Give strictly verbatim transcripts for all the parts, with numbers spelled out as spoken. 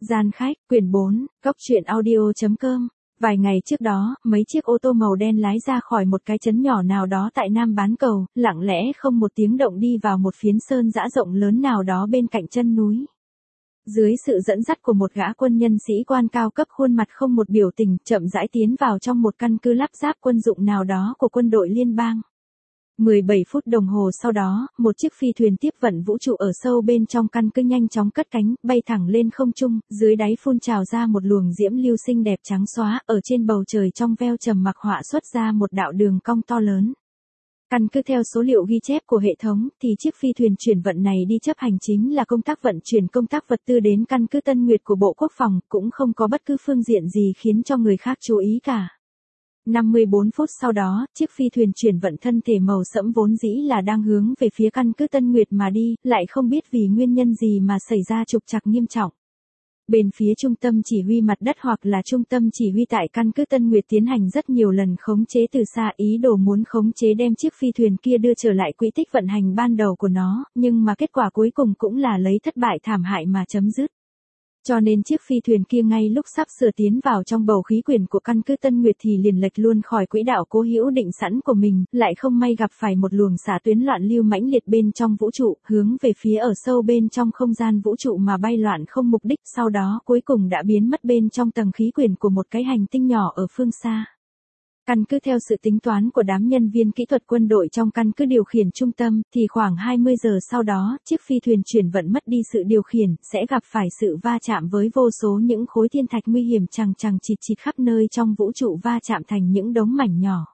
Gian khách, quyển bốn, góc truyện audio.com. Vài ngày trước đó, mấy chiếc ô tô màu đen lái ra khỏi một cái trấn nhỏ nào đó tại Nam Bán Cầu, lặng lẽ không một tiếng động đi vào một phiến sơn dã rộng lớn nào đó bên cạnh chân núi. Dưới sự dẫn dắt của một gã quân nhân sĩ quan cao cấp khuôn mặt không một biểu tình, chậm rãi tiến vào trong một căn cứ lắp ráp quân dụng nào đó của quân đội liên bang. mười bảy phút đồng hồ sau đó, một chiếc phi thuyền tiếp vận vũ trụ ở sâu bên trong căn cứ nhanh chóng cất cánh, bay thẳng lên không trung, dưới đáy phun trào ra một luồng diễm lưu xinh đẹp trắng xóa, ở trên bầu trời trong veo trầm mặc họa xuất ra một đạo đường cong to lớn. Căn cứ theo số liệu ghi chép của hệ thống, thì chiếc phi thuyền chuyển vận này đi chấp hành chính là công tác vận chuyển công tác vật tư đến căn cứ Tân Nguyệt của Bộ Quốc phòng, cũng không có bất cứ phương diện gì khiến cho người khác chú ý cả. năm mươi bốn phút sau đó, chiếc phi thuyền chuyển vận thân thể màu sẫm vốn dĩ là đang hướng về phía căn cứ Tân Nguyệt mà đi, lại không biết vì nguyên nhân gì mà xảy ra trục trặc nghiêm trọng. Bên phía trung tâm chỉ huy mặt đất hoặc là trung tâm chỉ huy tại căn cứ Tân Nguyệt tiến hành rất nhiều lần khống chế từ xa, ý đồ muốn khống chế đem chiếc phi thuyền kia đưa trở lại quỹ tích vận hành ban đầu của nó, nhưng mà kết quả cuối cùng cũng là lấy thất bại thảm hại mà chấm dứt. Cho nên chiếc phi thuyền kia ngay lúc sắp sửa tiến vào trong bầu khí quyển của căn cứ Tân Nguyệt thì liền lệch luôn khỏi quỹ đạo cố hữu định sẵn của mình, lại không may gặp phải một luồng xạ tuyến loạn lưu mãnh liệt bên trong vũ trụ, hướng về phía ở sâu bên trong không gian vũ trụ mà bay loạn không mục đích, sau đó cuối cùng đã biến mất bên trong tầng khí quyển của một cái hành tinh nhỏ ở phương xa. Căn cứ theo sự tính toán của đám nhân viên kỹ thuật quân đội trong căn cứ điều khiển trung tâm, thì khoảng hai mươi giờ sau đó, chiếc phi thuyền chuyển vận mất đi sự điều khiển, sẽ gặp phải sự va chạm với vô số những khối thiên thạch nguy hiểm chằng chằng chịt chịt khắp nơi trong vũ trụ va chạm thành những đống mảnh nhỏ.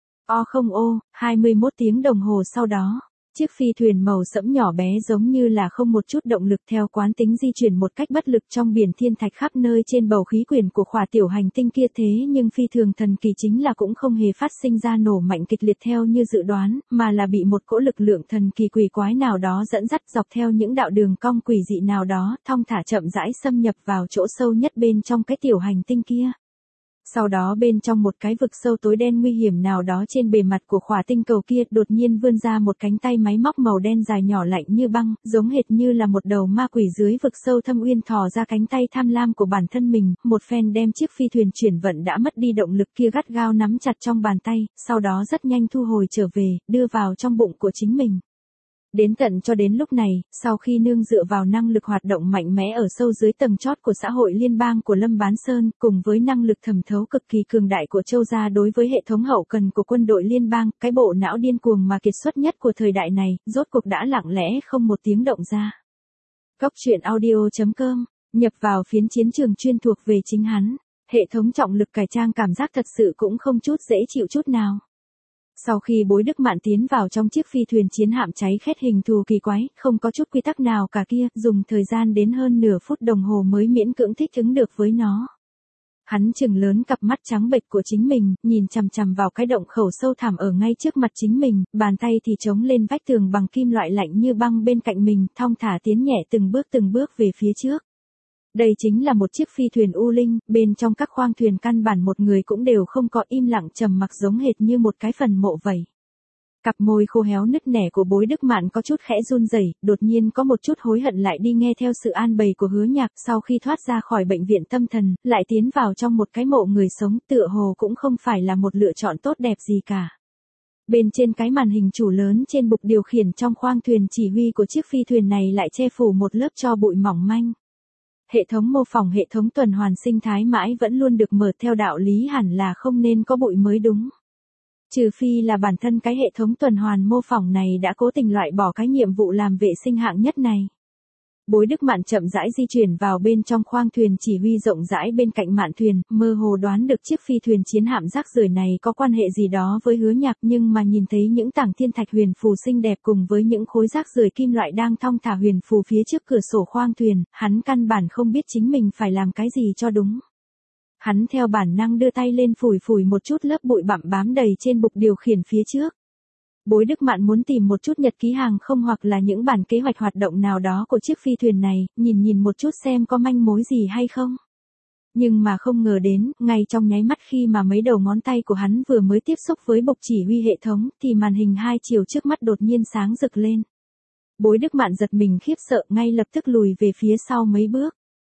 O không ô, hai mươi mốt tiếng đồng hồ sau đó, chiếc phi thuyền màu sẫm nhỏ bé giống như là không một chút động lực theo quán tính di chuyển một cách bất lực trong biển thiên thạch khắp nơi trên bầu khí quyển của khỏa tiểu hành tinh kia, thế nhưng phi thường thần kỳ chính là cũng không hề phát sinh ra nổ mạnh kịch liệt theo như dự đoán, mà là bị một cỗ lực lượng thần kỳ quỷ quái nào đó dẫn dắt dọc theo những đạo đường cong quỷ dị nào đó, thong thả chậm rãi xâm nhập vào chỗ sâu nhất bên trong cái tiểu hành tinh kia. Sau đó bên trong một cái vực sâu tối đen nguy hiểm nào đó trên bề mặt của khỏa tinh cầu kia đột nhiên vươn ra một cánh tay máy móc màu đen dài nhỏ lạnh như băng, giống hệt như là một đầu ma quỷ dưới vực sâu thâm uyên thò ra cánh tay tham lam của bản thân mình, một phen đem chiếc phi thuyền chuyển vận đã mất đi động lực kia gắt gao nắm chặt trong bàn tay, sau đó rất nhanh thu hồi trở về, đưa vào trong bụng của chính mình. Đến tận cho đến lúc này, sau khi nương dựa vào năng lực hoạt động mạnh mẽ ở sâu dưới tầng chót của xã hội liên bang của Lâm Bán Sơn, cùng với năng lực thẩm thấu cực kỳ cường đại của Châu gia đối với hệ thống hậu cần của quân đội liên bang, cái bộ não điên cuồng mà kiệt xuất nhất của thời đại này, rốt cuộc đã lặng lẽ không một tiếng động ra. Góc truyện audio.com, nhập vào phiến chiến trường chuyên thuộc về chính hắn, hệ thống trọng lực cải trang cảm giác thật sự cũng không chút dễ chịu chút nào. Sau khi Bối Đức Mạn tiến vào trong chiếc phi thuyền chiến hạm cháy khét hình thù kỳ quái, không có chút quy tắc nào cả kia, dùng thời gian đến hơn nửa phút đồng hồ mới miễn cưỡng thích ứng được với nó. Hắn chừng lớn cặp mắt trắng bệch của chính mình, nhìn chằm chằm vào cái động khẩu sâu thẳm ở ngay trước mặt chính mình, bàn tay thì chống lên vách tường bằng kim loại lạnh như băng bên cạnh mình, thong thả tiến nhẹ từng bước từng bước về phía trước. Đây chính là một chiếc phi thuyền U Linh, bên trong các khoang thuyền căn bản một người cũng đều không có, im lặng trầm mặc giống hệt như một cái phần mộ vậy. Cặp môi khô héo nứt nẻ của Bối Đức Mạn có chút khẽ run rẩy, đột nhiên có một chút hối hận lại đi nghe theo sự an bày của Hứa Nhạc, sau khi thoát ra khỏi bệnh viện tâm thần, lại tiến vào trong một cái mộ người sống, tựa hồ cũng không phải là một lựa chọn tốt đẹp gì cả. Bên trên cái màn hình chủ lớn trên bục điều khiển trong khoang thuyền chỉ huy của chiếc phi thuyền này lại che phủ một lớp tro bụi mỏng manh. Hệ thống mô phỏng hệ thống tuần hoàn sinh thái mãi vẫn luôn được mở, theo đạo lý hẳn là không nên có bụi mới đúng. Trừ phi là bản thân cái hệ thống tuần hoàn mô phỏng này đã cố tình loại bỏ cái nhiệm vụ làm vệ sinh hạng nhất này. Bối Đức Mạn chậm rãi di chuyển vào bên trong khoang thuyền chỉ huy rộng rãi bên cạnh mạn thuyền, mơ hồ đoán được chiếc phi thuyền chiến hạm rác rưởi này có quan hệ gì đó với Hứa Nhạc, nhưng mà nhìn thấy những tảng thiên thạch huyền phù xinh đẹp cùng với những khối rác rưởi kim loại đang thong thả huyền phù phía trước cửa sổ khoang thuyền, hắn căn bản không biết chính mình phải làm cái gì cho đúng. Hắn theo bản năng đưa tay lên phủi phủi một chút lớp bụi bặm bám đầy trên bục điều khiển phía trước. Bối Đức Mạn muốn tìm một chút nhật ký hàng không hoặc là những bản kế hoạch hoạt động nào đó của chiếc phi thuyền này, nhìn nhìn một chút xem có manh mối gì hay không. Nhưng mà không ngờ đến, ngay trong nháy mắt khi mà mấy đầu ngón tay của hắn vừa mới tiếp xúc với bục chỉ huy hệ thống, thì màn hình hai chiều trước mắt đột nhiên sáng rực lên. Bối Đức Mạn giật mình khiếp sợ, ngay lập tức lùi về phía sau mấy bước.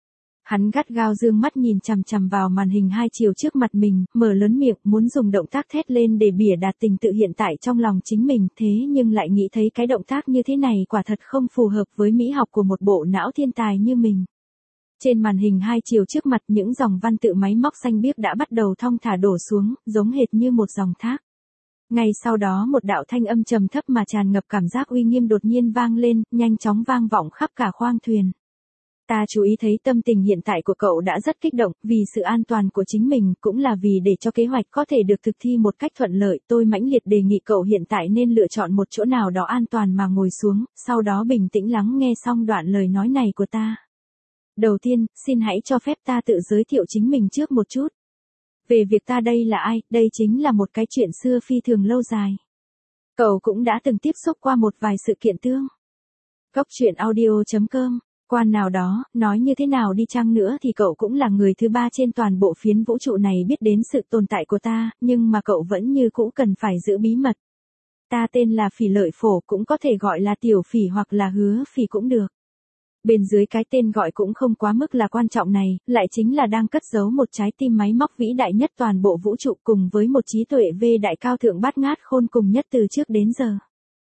Hắn gắt gao dương mắt nhìn chằm chằm vào màn hình hai chiều trước mặt mình, mở lớn miệng, muốn dùng động tác thét lên để bỉa đặt tình tự hiện tại trong lòng chính mình, thế nhưng lại nghĩ thấy cái động tác như thế này quả thật không phù hợp với mỹ học của một bộ não thiên tài như mình. Trên màn hình hai chiều trước mặt những dòng văn tự máy móc xanh biếc đã bắt đầu thong thả đổ xuống, giống hệt như một dòng thác. Ngay sau đó một đạo thanh âm trầm thấp mà tràn ngập cảm giác uy nghiêm đột nhiên vang lên, nhanh chóng vang vọng khắp cả khoang thuyền. Ta chú ý thấy tâm tình hiện tại của cậu đã rất kích động, vì sự an toàn của chính mình, cũng là vì để cho kế hoạch có thể được thực thi một cách thuận lợi, tôi mãnh liệt đề nghị cậu hiện tại nên lựa chọn một chỗ nào đó an toàn mà ngồi xuống, sau đó bình tĩnh lắng nghe xong đoạn lời nói này của ta. Đầu tiên, xin hãy cho phép ta tự giới thiệu chính mình trước một chút. Về việc ta đây là ai, đây chính là một cái chuyện xưa phi thường lâu dài. Cậu cũng đã từng tiếp xúc qua một vài sự kiện tương. Cốc truyện audio chấm com, quan nào đó, nói như thế nào đi chăng nữa thì cậu cũng là người thứ ba trên toàn bộ phiến vũ trụ này biết đến sự tồn tại của ta, nhưng mà cậu vẫn như cũ cần phải giữ bí mật. Ta tên là Phỉ Lợi Phổ, cũng có thể gọi là Tiểu Phỉ hoặc là Hứa Phỉ cũng được. Bên dưới cái tên gọi cũng không quá mức là quan trọng này, lại chính là đang cất giấu một trái tim máy móc vĩ đại nhất toàn bộ vũ trụ cùng với một trí tuệ vê đại cao thượng bát ngát khôn cùng nhất từ trước đến giờ.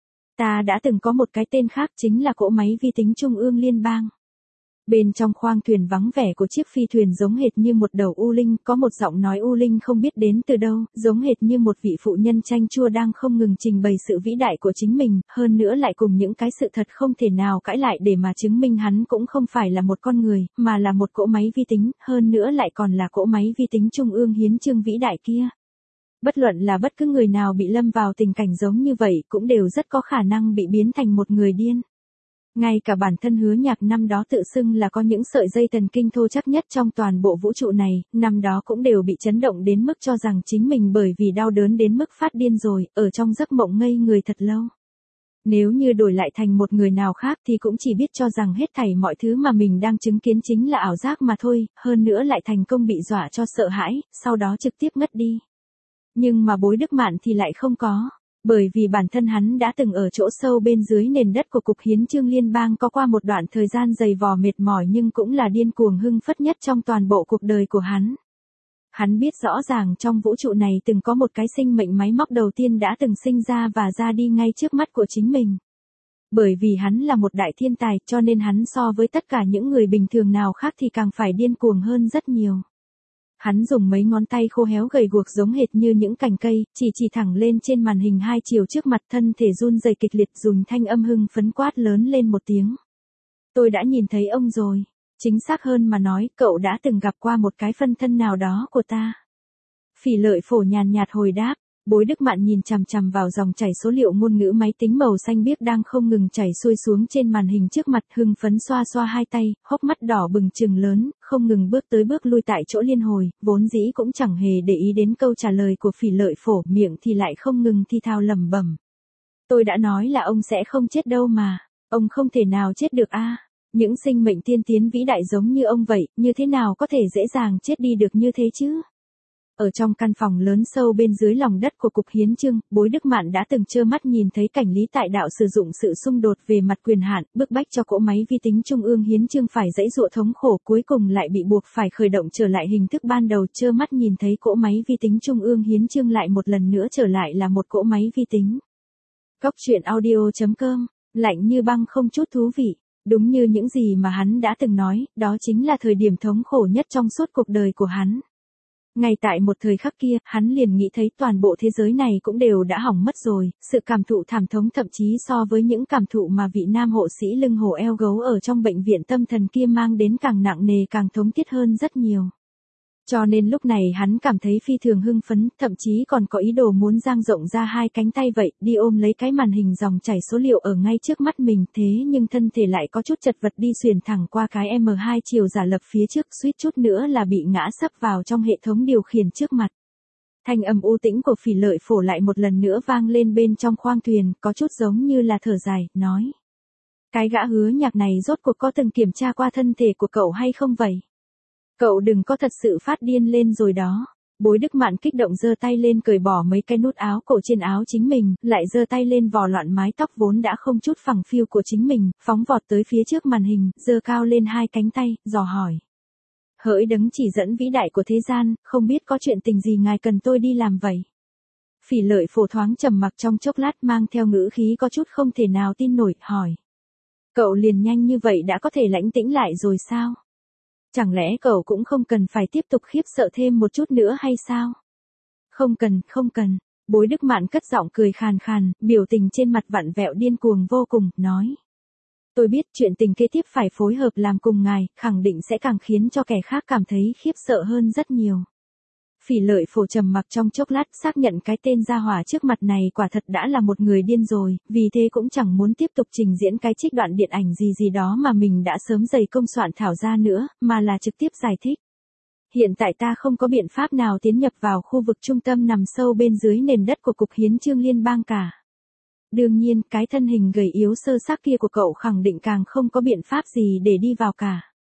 Ta đã từng có một cái tên khác chính là cỗ máy vi tính trung ương liên bang. Bên trong khoang thuyền vắng vẻ của chiếc phi thuyền giống hệt như một đầu u linh, có một giọng nói u linh không biết đến từ đâu, giống hệt như một vị phụ nhân chanh chua đang không ngừng trình bày sự vĩ đại của chính mình, hơn nữa lại cùng những cái sự thật không thể nào cãi lại để mà chứng minh hắn cũng không phải là một con người, mà là một cỗ máy vi tính, hơn nữa lại còn là cỗ máy vi tính trung ương hiến chương vĩ đại kia. Bất luận là bất cứ người nào bị lâm vào tình cảnh giống như vậy cũng đều rất có khả năng bị biến thành một người điên. Ngay cả bản thân Hứa Nhạc năm đó tự xưng là có những sợi dây thần kinh thô chắc nhất trong toàn bộ vũ trụ này, năm đó cũng đều bị chấn động đến mức cho rằng chính mình bởi vì đau đớn đến mức phát điên rồi, ở trong giấc mộng ngây người thật lâu. Nếu như đổi lại thành một người nào khác thì cũng chỉ biết cho rằng hết thảy mọi thứ mà mình đang chứng kiến chính là ảo giác mà thôi, hơn nữa lại thành công bị dọa cho sợ hãi, sau đó trực tiếp ngất đi. Nhưng mà Bối Đức Mạn thì lại không có. Bởi vì bản thân hắn đã từng ở chỗ sâu bên dưới nền đất của Cục Hiến chương Liên bang có qua một đoạn thời gian dày vò mệt mỏi nhưng cũng là điên cuồng hưng phất nhất trong toàn bộ cuộc đời của hắn. Hắn biết rõ ràng trong vũ trụ này từng có một cái sinh mệnh máy móc đầu tiên đã từng sinh ra và ra đi ngay trước mắt của chính mình. Bởi vì hắn là một đại thiên tài cho nên hắn so với tất cả những người bình thường nào khác thì càng phải điên cuồng hơn rất nhiều. Hắn dùng mấy ngón tay khô héo gầy guộc giống hệt như những cành cây, chỉ chỉ thẳng lên trên màn hình hai chiều trước mặt, thân thể run rẩy kịch liệt, dùng thanh âm hưng phấn quát lớn lên một tiếng. Tôi đã nhìn thấy ông rồi. Chính xác hơn mà nói, cậu đã từng gặp qua một cái phân thân nào đó của ta. Phỉ Lợi Phổ nhàn nhạt hồi đáp. Bối Đức Mạn nhìn chằm chằm vào dòng chảy số liệu ngôn ngữ máy tính màu xanh biếc đang không ngừng chảy xuôi xuống trên màn hình trước mặt, hưng phấn xoa xoa hai tay, hốc mắt đỏ bừng trừng lớn, không ngừng bước tới bước lui tại chỗ liên hồi, vốn dĩ cũng chẳng hề để ý đến câu trả lời của Phỉ Lợi Phổ, miệng thì lại không ngừng thi thao lẩm bẩm. Tôi đã nói là ông sẽ không chết đâu mà, ông không thể nào chết được a. Những sinh mệnh tiên tiến vĩ đại giống như ông vậy, như thế nào có thể dễ dàng chết đi được như thế chứ? Ở trong căn phòng lớn sâu bên dưới lòng đất của Cục Hiến chương, Bối Đức Mạn đã từng trơ mắt nhìn thấy cảnh Lý Tại Đạo sử dụng sự xung đột về mặt quyền hạn, bức bách cho cỗ máy vi tính trung ương hiến chương phải dãy dụa thống khổ, cuối cùng lại bị buộc phải khởi động trở lại hình thức ban đầu, trơ mắt nhìn thấy cỗ máy vi tính trung ương hiến chương lại một lần nữa trở lại là một cỗ máy vi tính. Cốc truyện audio chấm com, lạnh như băng không chút thú vị. Đúng như những gì mà hắn đã từng nói, đó chính là thời điểm thống khổ nhất trong suốt cuộc đời của hắn. Ngay tại một thời khắc kia, hắn liền nghĩ thấy toàn bộ thế giới này cũng đều đã hỏng mất rồi, sự cảm thụ thảm thống thậm chí so với những cảm thụ mà vị nam hộ sĩ lưng hổ eo gấu ở trong bệnh viện tâm thần kia mang đến càng nặng nề càng thống thiết hơn rất nhiều. Cho nên lúc này hắn cảm thấy phi thường hưng phấn, thậm chí còn có ý đồ muốn dang rộng ra hai cánh tay vậy, đi ôm lấy cái màn hình dòng chảy số liệu ở ngay trước mắt mình, thế nhưng thân thể lại có chút chật vật đi xuyển thẳng qua cái em hai chiều giả lập phía trước, suýt chút nữa là bị ngã sấp vào trong hệ thống điều khiển trước mặt. Thanh âm u tĩnh của Phỉ Lợi Phổ lại một lần nữa vang lên bên trong khoang thuyền, có chút giống như là thở dài, nói. Cái gã Hứa Nhạc này rốt cuộc có từng kiểm tra qua thân thể của cậu hay không vậy? Cậu đừng có thật sự phát điên lên rồi đó. Bối Đức Mạn kích động giơ tay lên cởi bỏ mấy cái nút áo cổ trên áo chính mình, lại giơ tay lên vò loạn mái tóc vốn đã không chút phẳng phiu của chính mình, phóng vọt tới phía trước màn hình, giơ cao lên hai cánh tay, dò hỏi. Hỡi đấng chỉ dẫn vĩ đại của thế gian, không biết có chuyện tình gì ngài cần tôi đi làm vậy? Phỉ Lợi Phổ thoáng trầm mặc trong chốc lát mang theo ngữ khí có chút không thể nào tin nổi, hỏi. Cậu liền nhanh như vậy đã có thể lãnh tĩnh lại rồi sao? Chẳng lẽ cậu cũng không cần phải tiếp tục khiếp sợ thêm một chút nữa hay sao? Không cần, không cần. Bối Đức Mạn cất giọng cười khàn khàn, biểu tình trên mặt vặn vẹo điên cuồng vô cùng, nói. Tôi biết chuyện tình kế tiếp phải phối hợp làm cùng ngài, khẳng định sẽ càng khiến cho kẻ khác cảm thấy khiếp sợ hơn rất nhiều. Phỉ Lợi Phổ trầm mặc trong chốc lát, xác nhận cái tên gia hỏa trước mặt này quả thật đã là một người điên rồi, vì thế cũng chẳng muốn tiếp tục trình diễn cái trích đoạn điện ảnh gì gì đó mà mình đã sớm dày công soạn thảo ra nữa, mà là trực tiếp giải thích. Hiện tại ta không có biện pháp nào tiến nhập vào khu vực trung tâm nằm sâu bên dưới nền đất của Cục Hiến chương Liên bang cả. Đương nhiên, cái thân hình gầy yếu sơ xác kia của cậu khẳng định càng không có biện pháp gì để đi vào cả.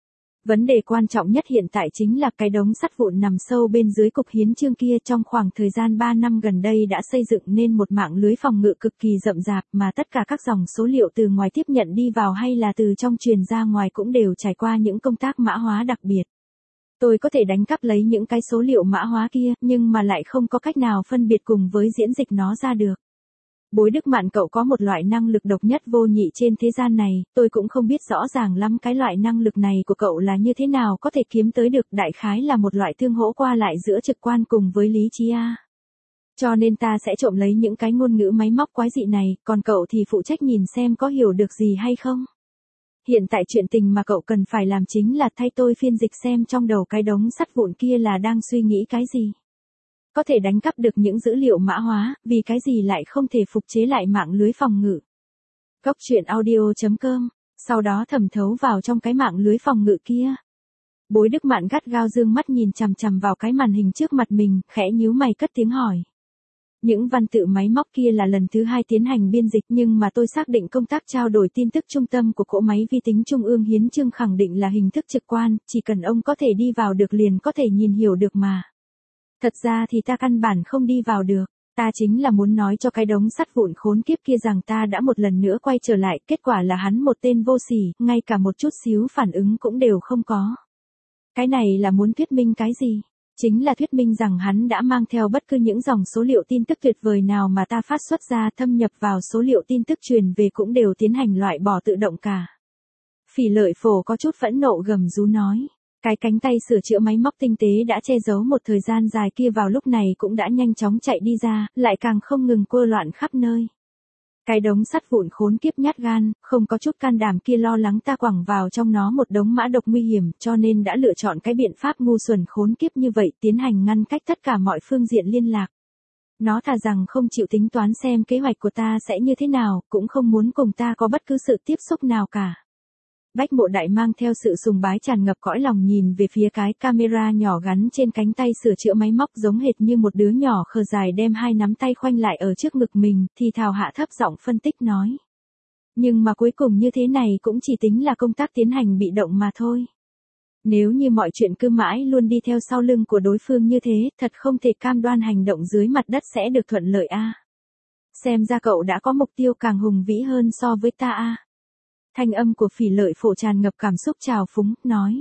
Vấn đề quan trọng nhất hiện tại chính là cái đống sắt vụn nằm sâu bên dưới Cục Hiến chương kia trong khoảng thời gian ba năm gần đây đã xây dựng nên một mạng lưới phòng ngự cực kỳ rậm rạp mà tất cả các dòng số liệu từ ngoài tiếp nhận đi vào hay là từ trong truyền ra ngoài cũng đều trải qua những công tác mã hóa đặc biệt. Tôi có thể đánh cắp lấy những cái số liệu mã hóa kia, nhưng mà lại không có cách nào phân biệt cùng với diễn dịch nó ra được. Bối Đức Mạn cậu có một loại năng lực độc nhất vô nhị trên thế gian này, tôi cũng không biết rõ ràng lắm cái loại năng lực này của cậu là như thế nào có thể kiếm tới được, đại khái là một loại tương hỗ qua lại giữa trực quan cùng với lý trí a. Cho nên ta sẽ trộm lấy những cái ngôn ngữ máy móc quái dị này, còn cậu thì phụ trách nhìn xem có hiểu được gì hay không. Hiện tại chuyện tình mà cậu cần phải làm chính là thay tôi phiên dịch xem trong đầu cái đống sắt vụn kia là đang suy nghĩ cái gì. Có thể đánh cắp được những dữ liệu mã hóa, vì cái gì lại không thể phục chế lại mạng lưới phòng ngự. Cốc truyện audio chấm com, sau đó thẩm thấu vào trong cái mạng lưới phòng ngự kia. Bối Đức Mạn gắt gao dương mắt nhìn chằm chằm vào cái màn hình trước mặt mình, khẽ nhíu mày cất tiếng hỏi. Những văn tự máy móc kia là lần thứ hai tiến hành biên dịch nhưng mà tôi xác định công tác trao đổi tin tức trung tâm của cỗ máy vi tính Trung ương Hiến chương khẳng định là hình thức trực quan, chỉ cần ông có thể đi vào được liền có thể nhìn hiểu được mà. Thật ra thì ta căn bản không đi vào được, ta chính là muốn nói cho cái đống sắt vụn khốn kiếp kia rằng ta đã một lần nữa quay trở lại, kết quả là hắn một tên vô sỉ, ngay cả một chút xíu phản ứng cũng đều không có. Cái này là muốn thuyết minh cái gì? Chính là thuyết minh rằng hắn đã mang theo bất cứ những dòng số liệu tin tức tuyệt vời nào mà ta phát xuất ra, thâm nhập vào số liệu tin tức truyền về cũng đều tiến hành loại bỏ tự động cả. Phỉ Lợi Phổ có chút phẫn nộ gầm rú nói. Cái cánh tay sửa chữa máy móc tinh tế đã che giấu một thời gian dài kia vào lúc này cũng đã nhanh chóng chạy đi ra, lại càng không ngừng quơ loạn khắp nơi. Cái đống sắt vụn khốn kiếp nhát gan, không có chút can đảm kia lo lắng ta quẳng vào trong nó một đống mã độc nguy hiểm, cho nên đã lựa chọn cái biện pháp ngu xuẩn khốn kiếp như vậy, tiến hành ngăn cách tất cả mọi phương diện liên lạc. Nó thà rằng không chịu tính toán xem kế hoạch của ta sẽ như thế nào, cũng không muốn cùng ta có bất cứ sự tiếp xúc nào cả. Bách Mộ Đại mang theo sự sùng bái tràn ngập cõi lòng nhìn về phía cái camera nhỏ gắn trên cánh tay sửa chữa máy móc giống hệt như một đứa nhỏ khờ dài đem hai nắm tay khoanh lại ở trước ngực mình, thì thào hạ thấp giọng phân tích nói. Nhưng mà cuối cùng như thế này cũng chỉ tính là công tác tiến hành bị động mà thôi. Nếu như mọi chuyện cứ mãi luôn đi theo sau lưng của đối phương như thế, thật không thể cam đoan hành động dưới mặt đất sẽ được thuận lợi a. Xem ra cậu đã có mục tiêu càng hùng vĩ hơn so với ta a. Thanh âm của Phỉ Lợi Phổ tràn ngập cảm xúc trào phúng, nói.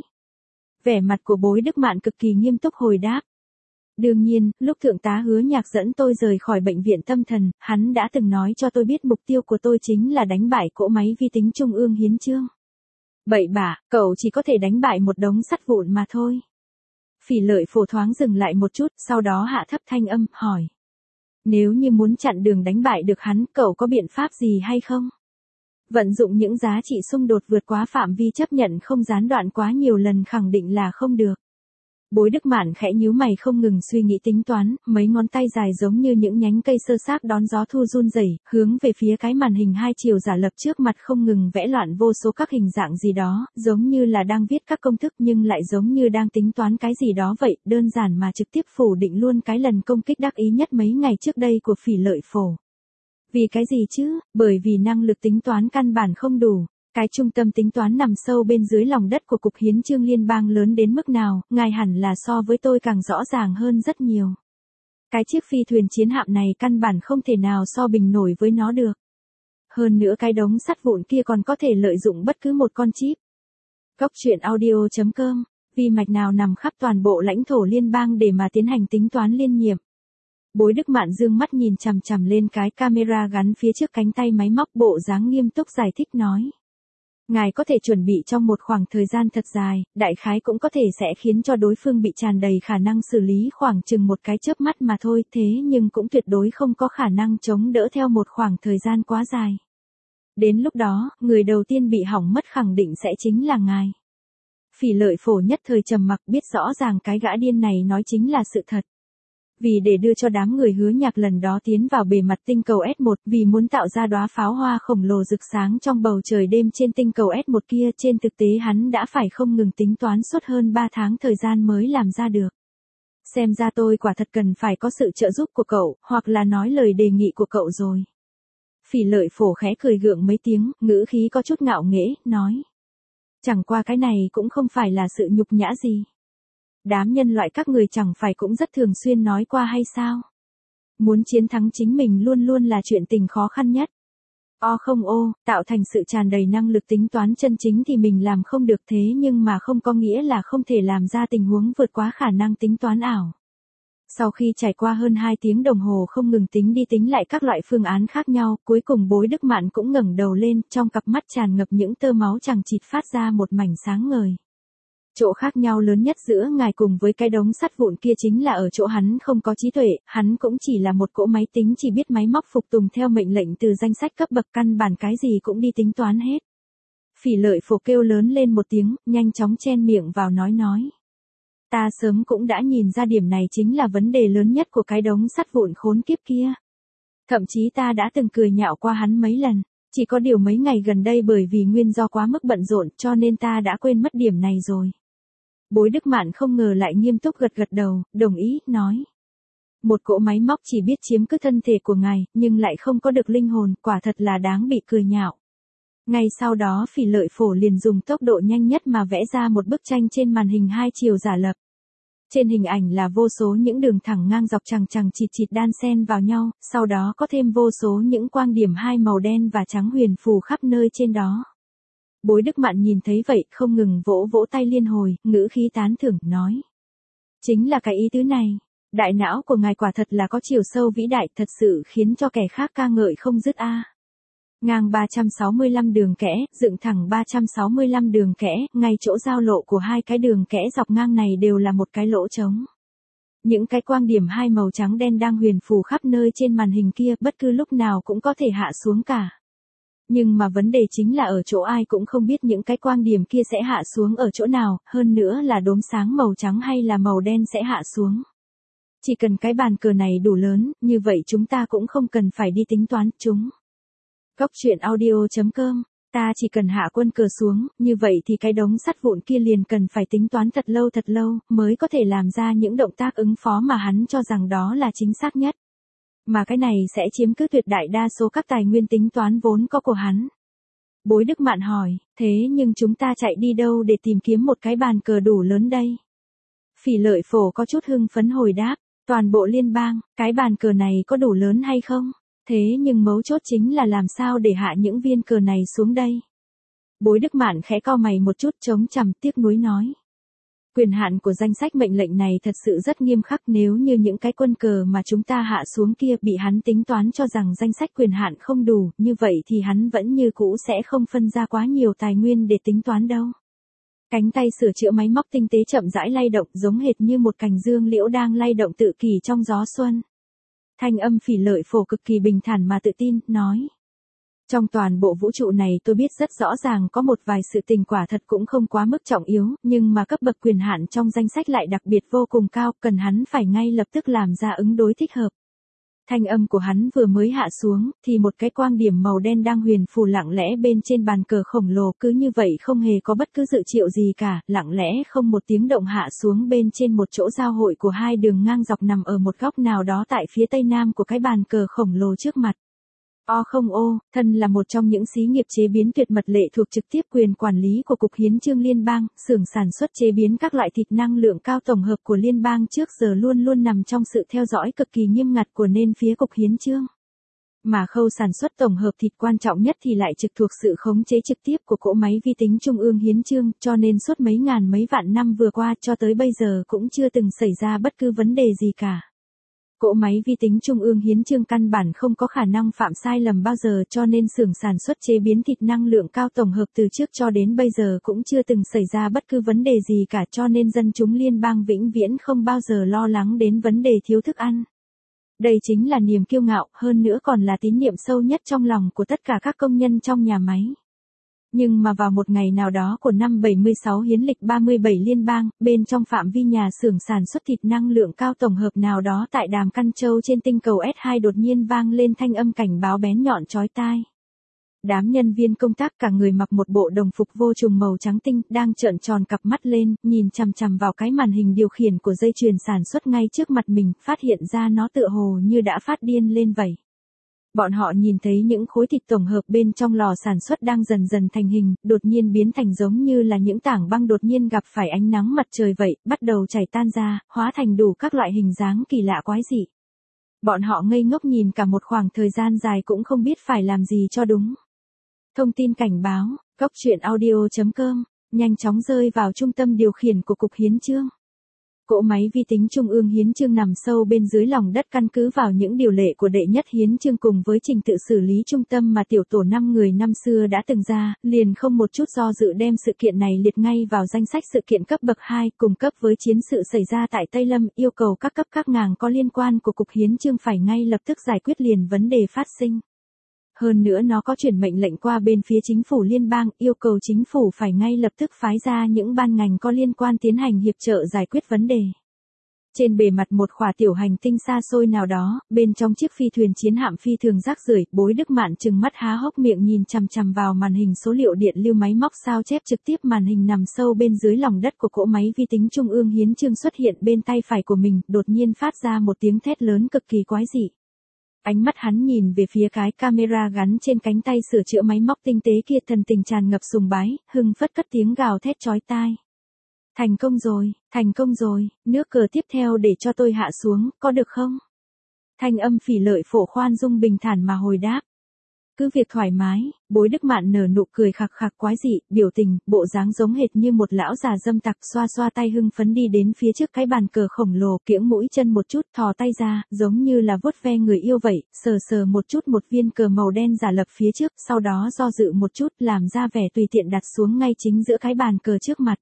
Vẻ mặt của Bối Đức Mạn cực kỳ nghiêm túc hồi đáp. Đương nhiên, lúc thượng tá Hứa Nhạc dẫn tôi rời khỏi bệnh viện tâm thần, hắn đã từng nói cho tôi biết mục tiêu của tôi chính là đánh bại cỗ máy vi tính Trung ương Hiến chương. Bậy bạ, cậu chỉ có thể đánh bại một đống sắt vụn mà thôi. Phỉ Lợi Phổ thoáng dừng lại một chút, sau đó hạ thấp thanh âm, hỏi. Nếu như muốn chặn đường đánh bại được hắn, cậu có biện pháp gì hay không? Vận dụng những giá trị xung đột vượt quá phạm vi chấp nhận không gián đoạn quá nhiều lần khẳng định là không được. Bối Đức Mạn khẽ nhíu mày không ngừng suy nghĩ tính toán, mấy ngón tay dài giống như những nhánh cây sơ xác đón gió thu run rẩy, hướng về phía cái màn hình hai chiều giả lập trước mặt không ngừng vẽ loạn vô số các hình dạng gì đó, giống như là đang viết các công thức nhưng lại giống như đang tính toán cái gì đó vậy, đơn giản mà trực tiếp phủ định luôn cái lần công kích đắc ý nhất mấy ngày trước đây của Phỉ Lợi Phổ. Vì cái gì chứ? Bởi vì năng lực tính toán căn bản không đủ. Cái trung tâm tính toán nằm sâu bên dưới lòng đất của Cục Hiến chương Liên bang lớn đến mức nào, ngài hẳn là so với tôi càng rõ ràng hơn rất nhiều. Cái chiếc phi thuyền chiến hạm này căn bản không thể nào so bình nổi với nó được. Hơn nữa cái đống sắt vụn kia còn có thể lợi dụng bất cứ một con chip. Cốc truyện audio chấm com vi mạch nào nằm khắp toàn bộ lãnh thổ liên bang để mà tiến hành tính toán liên nhiệm. Bối Đức Mạn dương mắt nhìn chằm chằm lên cái camera gắn phía trước cánh tay máy móc, bộ dáng nghiêm túc giải thích nói. Ngài có thể chuẩn bị trong một khoảng thời gian thật dài, đại khái cũng có thể sẽ khiến cho đối phương bị tràn đầy khả năng xử lý khoảng chừng một cái chớp mắt mà thôi, thế nhưng cũng tuyệt đối không có khả năng chống đỡ theo một khoảng thời gian quá dài. Đến lúc đó, người đầu tiên bị hỏng mất khẳng định sẽ chính là ngài. Phỉ Lợi Phổ nhất thời trầm mặc, biết rõ ràng cái gã điên này nói chính là sự thật. Vì để đưa cho đám người Hứa Nhạc lần đó tiến vào bề mặt tinh cầu S một, vì muốn tạo ra đóa pháo hoa khổng lồ rực sáng trong bầu trời đêm trên tinh cầu S một kia, trên thực tế hắn đã phải không ngừng tính toán suốt hơn ba tháng thời gian mới làm ra được. Xem ra tôi quả thật cần phải có sự trợ giúp của cậu, hoặc là nói lời đề nghị của cậu rồi. Phỉ Lợi Phổ khẽ cười gượng mấy tiếng, ngữ khí có chút ngạo nghễ, nói. Chẳng qua cái này cũng không phải là sự nhục nhã gì. Đám nhân loại các người chẳng phải cũng rất thường xuyên nói qua hay sao? Muốn chiến thắng chính mình luôn luôn là chuyện tình khó khăn nhất. O không ô, tạo thành sự tràn đầy năng lực tính toán chân chính thì mình làm không được, thế nhưng mà không có nghĩa là không thể làm ra tình huống vượt quá khả năng tính toán ảo. Sau khi trải qua hơn hai tiếng đồng hồ không ngừng tính đi tính lại các loại phương án khác nhau, cuối cùng Bối Đức Mạn cũng ngẩng đầu lên, trong cặp mắt tràn ngập những tơ máu chằng chịt phát ra một mảnh sáng ngời. Chỗ khác nhau lớn nhất giữa ngài cùng với cái đống sắt vụn kia chính là ở chỗ hắn không có trí tuệ, hắn cũng chỉ là một cỗ máy tính chỉ biết máy móc phục tùng theo mệnh lệnh từ danh sách cấp bậc, căn bản cái gì cũng đi tính toán hết. Phỉ Lợi Phổ kêu lớn lên một tiếng, nhanh chóng chen miệng vào nói nói. Ta sớm cũng đã nhìn ra điểm này chính là vấn đề lớn nhất của cái đống sắt vụn khốn kiếp kia. Thậm chí ta đã từng cười nhạo qua hắn mấy lần, chỉ có điều mấy ngày gần đây bởi vì nguyên do quá mức bận rộn cho nên ta đã quên mất điểm này rồi. Bối Đức Mạn không ngờ lại nghiêm túc gật gật đầu, đồng ý, nói. Một cỗ máy móc chỉ biết chiếm cứ thân thể của ngài, nhưng lại không có được linh hồn, quả thật là đáng bị cười nhạo. Ngay sau đó Phỉ Lợi Phổ liền dùng tốc độ nhanh nhất mà vẽ ra một bức tranh trên màn hình hai chiều giả lập. Trên hình ảnh là vô số những đường thẳng ngang dọc chằng chằng chịt chịt đan xen vào nhau, sau đó có thêm vô số những quang điểm hai màu đen và trắng huyền phù khắp nơi trên đó. Bối Đức Mạn nhìn thấy vậy, không ngừng vỗ vỗ tay liên hồi, ngữ khí tán thưởng, nói. Chính là cái ý tứ này, đại não của ngài quả thật là có chiều sâu vĩ đại, thật sự khiến cho kẻ khác ca ngợi không dứt a. Ngang ba trăm sáu mươi lăm đường kẽ, dựng thẳng ba trăm sáu mươi lăm đường kẽ, ngay chỗ giao lộ của hai cái đường kẽ dọc ngang này đều là một cái lỗ trống. Những cái quang điểm hai màu trắng đen đang huyền phù khắp nơi trên màn hình kia, bất cứ lúc nào cũng có thể hạ xuống cả. Nhưng mà vấn đề chính là ở chỗ ai cũng không biết những cái quang điểm kia sẽ hạ xuống ở chỗ nào, hơn nữa là đốm sáng màu trắng hay là màu đen sẽ hạ xuống. Chỉ cần cái bàn cờ này đủ lớn, như vậy chúng ta cũng không cần phải đi tính toán chúng. Góc truyện audio chấm com, ta chỉ cần hạ quân cờ xuống, như vậy thì cái đống sắt vụn kia liền cần phải tính toán thật lâu thật lâu, mới có thể làm ra những động tác ứng phó mà hắn cho rằng đó là chính xác nhất. Mà cái này sẽ chiếm cứ tuyệt đại đa số các tài nguyên tính toán vốn có của hắn. Bối Đức Mạn hỏi, thế nhưng chúng ta chạy đi đâu để tìm kiếm một cái bàn cờ đủ lớn đây? Phỉ Lợi Phổ có chút hưng phấn hồi đáp, toàn bộ liên bang, cái bàn cờ này có đủ lớn hay không? Thế nhưng mấu chốt chính là làm sao để hạ những viên cờ này xuống đây? Bối Đức Mạn khẽ cau mày một chút, chống cằm tiếc nuối nói. Quyền hạn của danh sách mệnh lệnh này thật sự rất nghiêm khắc, nếu như những cái quân cờ mà chúng ta hạ xuống kia bị hắn tính toán cho rằng danh sách quyền hạn không đủ, như vậy thì hắn vẫn như cũ sẽ không phân ra quá nhiều tài nguyên để tính toán đâu. Cánh tay sửa chữa máy móc tinh tế chậm rãi lay động, giống hệt như một cành dương liễu đang lay động tự kỷ trong gió xuân. Thanh âm Phỉ Lợi Phổ cực kỳ bình thản mà tự tin, nói. Trong toàn bộ vũ trụ này tôi biết rất rõ ràng có một vài sự tình quả thật cũng không quá mức trọng yếu, nhưng mà cấp bậc quyền hạn trong danh sách lại đặc biệt vô cùng cao, cần hắn phải ngay lập tức làm ra ứng đối thích hợp. Thanh âm của hắn vừa mới hạ xuống, thì một cái quang điểm màu đen đang huyền phù lặng lẽ bên trên bàn cờ khổng lồ, cứ như vậy không hề có bất cứ dự triệu gì cả, lặng lẽ không một tiếng động hạ xuống bên trên một chỗ giao hội của hai đường ngang dọc nằm ở một góc nào đó tại phía tây nam của cái bàn cờ khổng lồ trước mặt. O không ô, thân là một trong những xí nghiệp chế biến tuyệt mật lệ thuộc trực tiếp quyền quản lý của Cục Hiến chương Liên bang, xưởng sản xuất chế biến các loại thịt năng lượng cao tổng hợp của Liên bang trước giờ luôn luôn nằm trong sự theo dõi cực kỳ nghiêm ngặt của nên phía Cục Hiến chương. Mà khâu sản xuất tổng hợp thịt quan trọng nhất thì lại trực thuộc sự khống chế trực tiếp của cỗ máy vi tính Trung ương Hiến Chương, cho nên suốt mấy ngàn mấy vạn năm vừa qua cho tới bây giờ cũng chưa từng xảy ra bất cứ vấn đề gì cả. Cỗ máy vi tính Trung ương Hiến Chương căn bản không có khả năng phạm sai lầm bao giờ, cho nên xưởng sản xuất chế biến thịt năng lượng cao tổng hợp từ trước cho đến bây giờ cũng chưa từng xảy ra bất cứ vấn đề gì cả, cho nên dân chúng liên bang vĩnh viễn không bao giờ lo lắng đến vấn đề thiếu thức ăn. Đây chính là niềm kiêu ngạo, hơn nữa còn là tín niệm sâu nhất trong lòng của tất cả các công nhân trong nhà máy. Nhưng mà vào một ngày nào đó của năm bảy mươi sáu Hiến lịch ba mươi bảy liên bang, bên trong phạm vi nhà xưởng sản xuất thịt năng lượng cao tổng hợp nào đó tại đàm Căn Châu trên tinh cầu S hai đột nhiên vang lên thanh âm cảnh báo bén nhọn chói tai. Đám nhân viên công tác cả người mặc một bộ đồng phục vô trùng màu trắng tinh, đang trợn tròn cặp mắt lên, nhìn chằm chằm vào cái màn hình điều khiển của dây chuyền sản xuất ngay trước mặt mình, phát hiện ra nó tựa hồ như đã phát điên lên vậy. Bọn họ nhìn thấy những khối thịt tổng hợp bên trong lò sản xuất đang dần dần thành hình, đột nhiên biến thành giống như là những tảng băng đột nhiên gặp phải ánh nắng mặt trời vậy, bắt đầu chảy tan ra, hóa thành đủ các loại hình dáng kỳ lạ quái dị. Bọn họ ngây ngốc nhìn cả một khoảng thời gian dài cũng không biết phải làm gì cho đúng. Thông tin cảnh báo, góc truyện audio chấm com, nhanh chóng rơi vào trung tâm điều khiển của Cục Hiến Chương. Cỗ máy vi tính Trung ương Hiến Chương nằm sâu bên dưới lòng đất, căn cứ vào những điều lệ của đệ nhất Hiến Chương cùng với trình tự xử lý trung tâm mà tiểu tổ năm người năm xưa đã từng ra, liền không một chút do dự đem sự kiện này liệt ngay vào danh sách sự kiện cấp bậc hai, cùng cấp với chiến sự xảy ra tại Tây Lâm, yêu cầu các cấp các ngành có liên quan của Cục Hiến Chương phải ngay lập tức giải quyết liền vấn đề phát sinh. Hơn nữa nó có chuyển mệnh lệnh qua bên phía chính phủ liên bang, yêu cầu chính phủ phải ngay lập tức phái ra những ban ngành có liên quan tiến hành hiệp trợ giải quyết vấn đề. Trên bề mặt một khỏa tiểu hành tinh xa xôi nào đó, bên trong chiếc phi thuyền chiến hạm phi thường rác rưởi, Bối Đức Mạn trừng mắt há hốc miệng nhìn chằm chằm vào màn hình số liệu điện lưu máy móc sao chép trực tiếp. Màn hình nằm sâu bên dưới lòng đất của cỗ máy vi tính Trung ương Hiến Chương xuất hiện bên tay phải của mình, đột nhiên phát ra một tiếng thét lớn cực kỳ quái dị. Ánh mắt hắn nhìn về phía cái camera gắn trên cánh tay sửa chữa máy móc tinh tế kia, thần tình tràn ngập sùng bái, hưng phất cất tiếng gào thét chói tai. Thành công rồi, thành công rồi, nước cờ tiếp theo để cho tôi hạ xuống, có được không? Thanh âm Phỉ Lợi Phổ khoan dung bình thản mà hồi đáp. Cứ việc thoải mái, Bối Đức Mạn nở nụ cười khạc khạc quái dị, biểu tình, bộ dáng giống hệt như một lão già dâm tặc, xoa xoa tay hưng phấn đi đến phía trước cái bàn cờ khổng lồ, kiễng mũi chân một chút, thò tay ra, giống như là vuốt ve người yêu vậy, sờ sờ một chút một viên cờ màu đen giả lập phía trước, sau đó do dự một chút, làm ra vẻ tùy tiện đặt xuống ngay chính giữa cái bàn cờ trước mặt.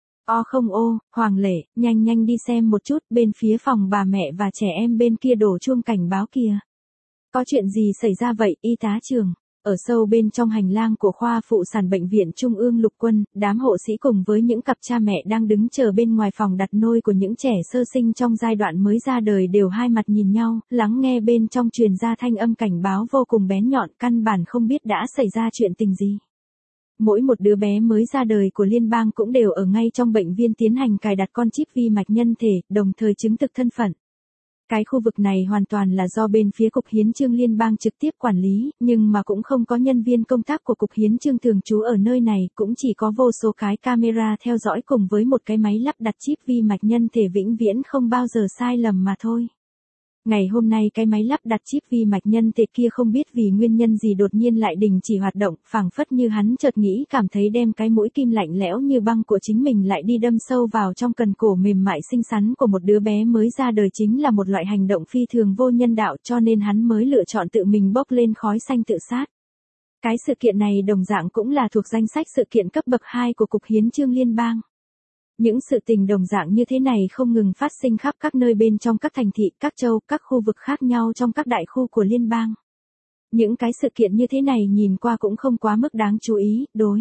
O không ô, Hoàng Lệ, nhanh nhanh đi xem một chút, bên phía phòng bà mẹ và trẻ em bên kia đổ chuông cảnh báo kìa. Có chuyện gì xảy ra vậy, y tá trưởng? Ở sâu bên trong hành lang của khoa phụ sản bệnh viện Trung ương Lục Quân, đám hộ sĩ cùng với những cặp cha mẹ đang đứng chờ bên ngoài phòng đặt nôi của những trẻ sơ sinh trong giai đoạn mới ra đời đều hai mặt nhìn nhau, lắng nghe bên trong truyền ra thanh âm cảnh báo vô cùng bén nhọn, căn bản không biết đã xảy ra chuyện tình gì. Mỗi một đứa bé mới ra đời của liên bang cũng đều ở ngay trong bệnh viện tiến hành cài đặt con chip vi mạch nhân thể, đồng thời chứng thực thân phận. Cái khu vực này hoàn toàn là do bên phía Cục Hiến Chương liên bang trực tiếp quản lý, nhưng mà cũng không có nhân viên công tác của Cục Hiến Chương thường trú ở nơi này, cũng chỉ có vô số cái camera theo dõi cùng với một cái máy lắp đặt chip vi mạch nhân thể vĩnh viễn không bao giờ sai lầm mà thôi. Ngày hôm nay cái máy lắp đặt chip vi mạch nhân thể kia không biết vì nguyên nhân gì đột nhiên lại đình chỉ hoạt động, phảng phất như hắn chợt nghĩ cảm thấy đem cái mũi kim lạnh lẽo như băng của chính mình lại đi đâm sâu vào trong cần cổ mềm mại xinh xắn của một đứa bé mới ra đời chính là một loại hành động phi thường vô nhân đạo, cho nên hắn mới lựa chọn tự mình bốc lên khói xanh tự sát. Cái sự kiện này đồng dạng cũng là thuộc danh sách sự kiện cấp bậc hai của Cục Hiến Chương liên bang. Những sự tình đồng dạng như thế này không ngừng phát sinh khắp các nơi bên trong các thành thị, các châu, các khu vực khác nhau trong các đại khu của liên bang. Những cái sự kiện như thế này nhìn qua cũng không quá mức đáng chú ý, đối.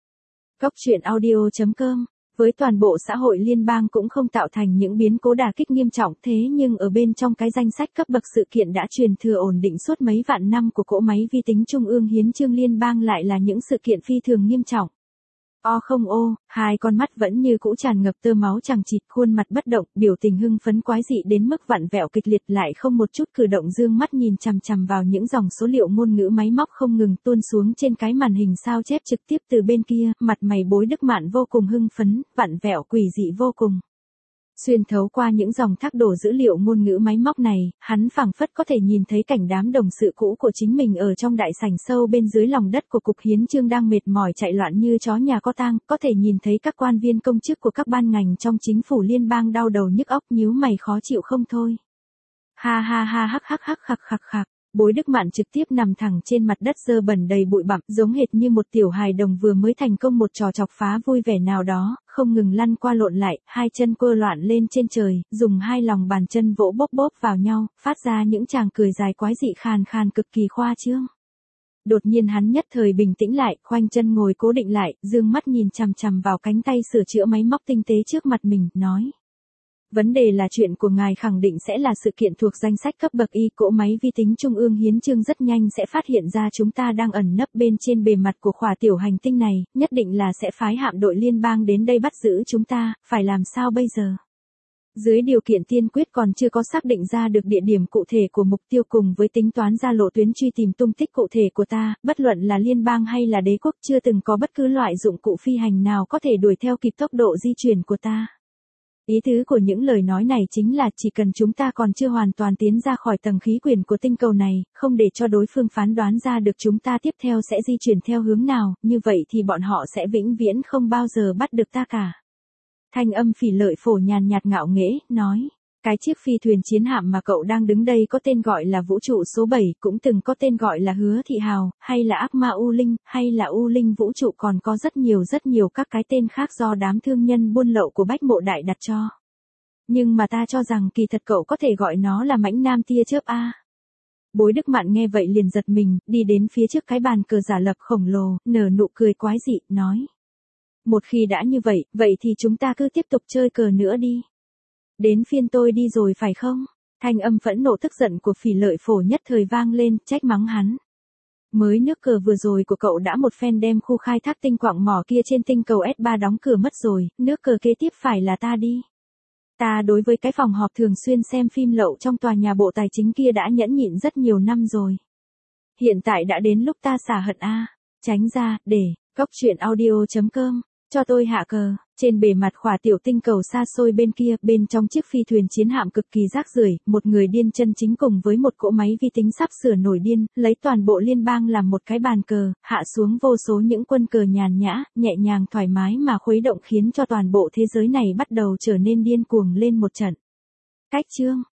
Góc truyện audio chấm com, với toàn bộ xã hội liên bang cũng không tạo thành những biến cố đả kích nghiêm trọng, thế nhưng ở bên trong cái danh sách cấp bậc sự kiện đã truyền thừa ổn định suốt mấy vạn năm của cỗ máy vi tính Trung ương Hiến Chương liên bang lại là những sự kiện phi thường nghiêm trọng. O không ô, hai con mắt vẫn như cũ tràn ngập tơ máu chằng chịt, khuôn mặt bất động, biểu tình hưng phấn quái dị đến mức vặn vẹo kịch liệt, lại không một chút cử động, dương mắt nhìn chằm chằm vào những dòng số liệu ngôn ngữ máy móc không ngừng tuôn xuống trên cái màn hình sao chép trực tiếp từ bên kia, mặt mày Bối Đức Mạn vô cùng hưng phấn, vặn vẹo quỷ dị vô cùng. Xuyên thấu qua những dòng thác đổ dữ liệu ngôn ngữ máy móc này, hắn phảng phất có thể nhìn thấy cảnh đám đồng sự cũ của chính mình ở trong đại sảnh sâu bên dưới lòng đất của cục hiến chương đang mệt mỏi chạy loạn như chó nhà có tang, có thể nhìn thấy các quan viên công chức của các ban ngành trong chính phủ liên bang đau đầu nhức óc nhíu mày khó chịu không thôi. Ha ha ha hắc hắc hắc khặc khặc khặc. Bối Đức Mạn trực tiếp nằm thẳng trên mặt đất dơ bẩn đầy bụi bặm, giống hệt như một tiểu hài đồng vừa mới thành công một trò chọc phá vui vẻ nào đó, không ngừng lăn qua lộn lại, hai chân quơ loạn lên trên trời, dùng hai lòng bàn chân vỗ bóp bóp vào nhau, phát ra những tràng cười dài quái dị khàn khàn cực kỳ khoa trương. Đột nhiên hắn nhất thời bình tĩnh lại, khoanh chân ngồi cố định lại, dương mắt nhìn chằm chằm vào cánh tay sửa chữa máy móc tinh tế trước mặt mình, nói. Vấn đề là chuyện của ngài khẳng định sẽ là sự kiện thuộc danh sách cấp bậc Y, cỗ máy vi tính trung ương hiến chương rất nhanh sẽ phát hiện ra chúng ta đang ẩn nấp bên trên bề mặt của khỏa tiểu hành tinh này, nhất định là sẽ phái hạm đội liên bang đến đây bắt giữ chúng ta, phải làm sao bây giờ? Dưới điều kiện tiên quyết còn chưa có xác định ra được địa điểm cụ thể của mục tiêu cùng với tính toán ra lộ tuyến truy tìm tung tích cụ thể của ta, bất luận là liên bang hay là đế quốc chưa từng có bất cứ loại dụng cụ phi hành nào có thể đuổi theo kịp tốc độ di chuyển của ta. Ý tứ của những lời nói này chính là chỉ cần chúng ta còn chưa hoàn toàn tiến ra khỏi tầng khí quyển của tinh cầu này, không để cho đối phương phán đoán ra được chúng ta tiếp theo sẽ di chuyển theo hướng nào, như vậy thì bọn họ sẽ vĩnh viễn không bao giờ bắt được ta cả. Thanh âm Phỉ Lợi Phổ nhàn nhạt ngạo nghễ, nói. Cái chiếc phi thuyền chiến hạm mà cậu đang đứng đây có tên gọi là vũ trụ số bảy, cũng từng có tên gọi là Hứa Thị Hào, hay là Ác Ma U Linh, hay là U Linh vũ trụ, còn có rất nhiều rất nhiều các cái tên khác do đám thương nhân buôn lậu của Bách Mộ Đại đặt cho. Nhưng mà ta cho rằng kỳ thật cậu có thể gọi nó là mãnh nam tia chớp a. Bối Đức Mạn nghe vậy liền giật mình, đi đến phía trước cái bàn cờ giả lập khổng lồ, nở nụ cười quái dị, nói. Một khi đã như vậy, vậy thì chúng ta cứ tiếp tục chơi cờ nữa đi. Đến phiên tôi đi rồi phải không? Thanh âm phẫn nộ tức giận của Phỉ Lợi Phổ nhất thời vang lên, trách mắng hắn. Mới nước cờ vừa rồi của cậu đã một phen đem khu khai thác tinh quặng mỏ kia trên tinh cầu S ba đóng cửa mất rồi, nước cờ kế tiếp phải là ta đi. Ta đối với cái phòng họp thường xuyên xem phim lậu trong tòa nhà Bộ Tài chính kia đã nhẫn nhịn rất nhiều năm rồi. Hiện tại đã đến lúc ta xả hận a. Tránh ra, để, cốc truyện audio chấm com. Cho tôi hạ cờ, trên bề mặt khỏa tiểu tinh cầu xa xôi bên kia, bên trong chiếc phi thuyền chiến hạm cực kỳ rác rưởi, một người điên chân chính cùng với một cỗ máy vi tính sắp sửa nổi điên, lấy toàn bộ liên bang làm một cái bàn cờ, hạ xuống vô số những quân cờ nhàn nhã, nhẹ nhàng thoải mái mà khuấy động khiến cho toàn bộ thế giới này bắt đầu trở nên điên cuồng lên một trận. Cách chương